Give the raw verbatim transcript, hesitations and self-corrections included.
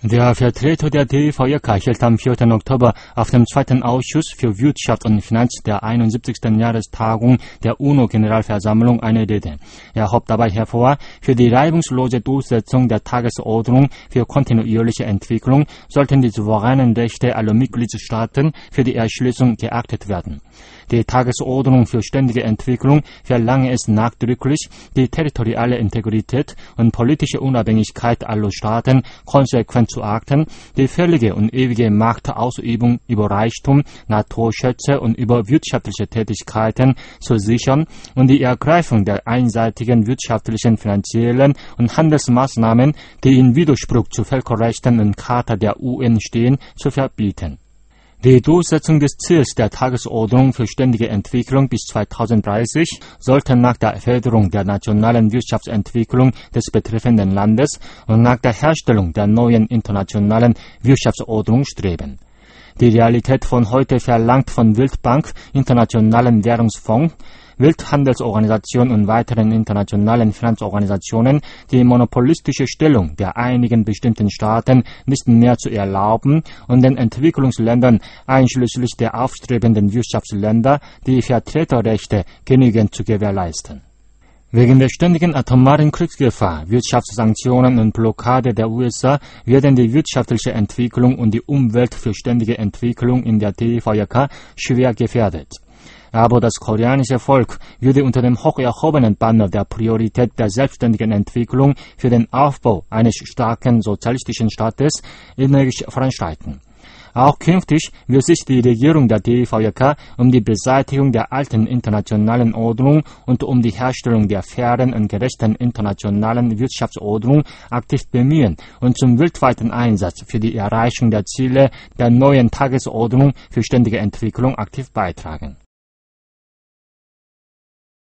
Der Vertreter der D E V J K hielt am vierten Oktober auf dem zweiten Ausschuss für Wirtschaft und Finanz der einundsiebzigsten Jahrestagung der UNO-Generalversammlung eine Rede. Er hob dabei hervor, für die reibungslose Durchsetzung der Tagesordnung für kontinuierliche Entwicklung sollten die souveränen Rechte aller Mitgliedstaaten für die Erschließung geachtet werden. Die Tagesordnung für ständige Entwicklung verlange es nachdrücklich, die territoriale Integrität und politische Unabhängigkeit aller Staaten konsequent zu achten, die völlige und ewige Machtausübung über Reichtum, Naturschätze und über wirtschaftliche Tätigkeiten zu sichern und die Ergreifung der einseitigen wirtschaftlichen, finanziellen und Handelsmaßnahmen, die in Widerspruch zu Völkerrechten und Charta der U N stehen, zu verbieten. Die Durchsetzung des Ziels der Tagesordnung für ständige Entwicklung bis zweitausenddreißig sollte nach der Förderung der nationalen Wirtschaftsentwicklung des betreffenden Landes und nach der Herstellung der neuen internationalen Wirtschaftsordnung streben. Die Realität von heute verlangt von Weltbank, Internationalen Währungsfonds, Welthandelsorganisation und weiteren internationalen Finanzorganisationen die monopolistische Stellung der einigen bestimmten Staaten nicht mehr zu erlauben und den Entwicklungsländern einschließlich der aufstrebenden Wirtschaftsländer die Vertreterrechte genügend zu gewährleisten. Wegen der ständigen atomaren Kriegsgefahr, Wirtschaftssanktionen und Blockade der U S A werden die wirtschaftliche Entwicklung und die Umwelt für ständige Entwicklung in der D E V J K schwer gefährdet. Aber das koreanische Volk würde unter dem hoch erhobenen Banner der Priorität der selbstständigen Entwicklung für den Aufbau eines starken sozialistischen Staates energisch voranschreiten. Auch künftig wird sich die Regierung der D E V J K um die Beseitigung der alten internationalen Ordnung und um die Herstellung der fairen und gerechten internationalen Wirtschaftsordnung aktiv bemühen und zum weltweiten Einsatz für die Erreichung der Ziele der neuen Tagesordnung für ständige Entwicklung aktiv beitragen.